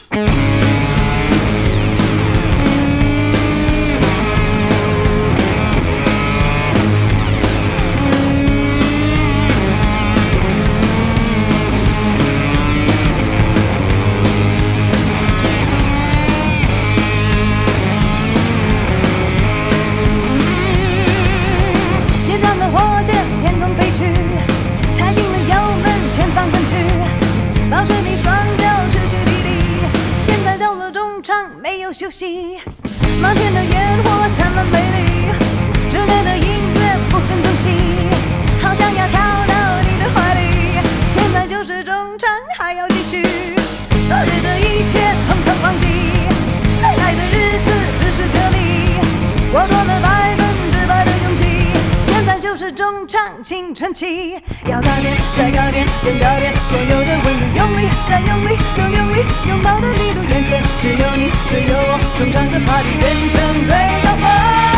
休息，漫天的烟火灿烂美丽，热烈的音乐不分东西，好想要跳到你的怀里。现在就是中场，还要继续，昨日的一切统统忘记，未来的日子只是个谜。我多了100%的勇气，现在就是中场青春期，要高点，再高点，更高点，所有的温度用力，再用力，更用力，拥抱的力度，眼前只有你，只有我，中场的 party 变成最高峰。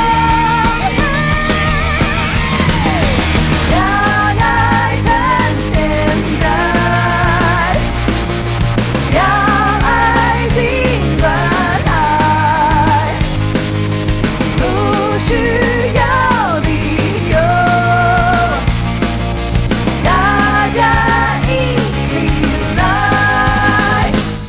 相爱趁现在，要爱尽管爱，不需要理由，大家一起来。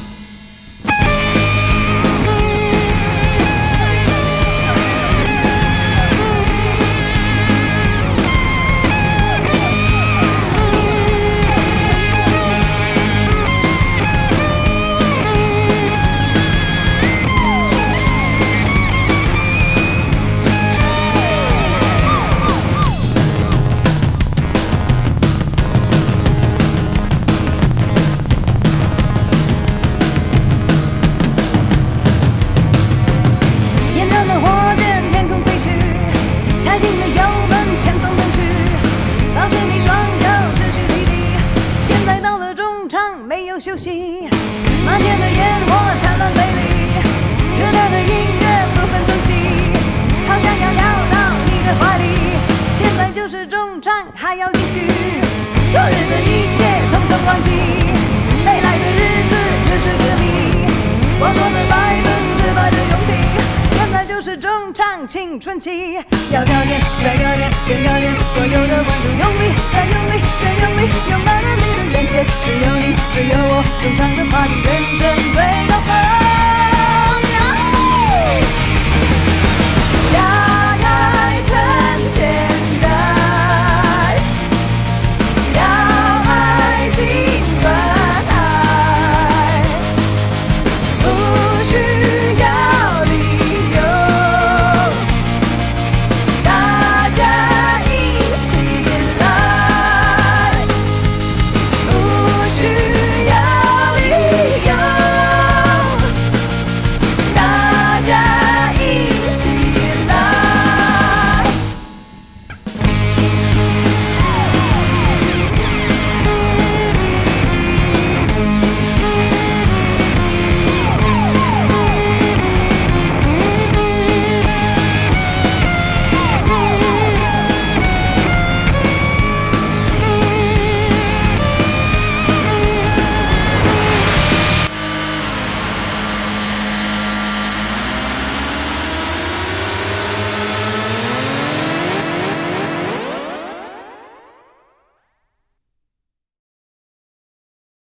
炎热的火箭，天空飞去，踩紧了油门，前方奔去，抱着你双脚持续离地。现在到了中场，没有休息，漫天的烟火灿烂美丽，热烈的音乐不分东西，好想要跳到你的怀里。现在就是中场，还要继续，昨日的一切统统忘记，未来的日子只是个谜。我多了100%的勇气，现在就是中场青春期，要高点，再高点，更高点，所有的温度用力，再用力，更用力，拥抱的力度，眼前只有你，只有我，中场的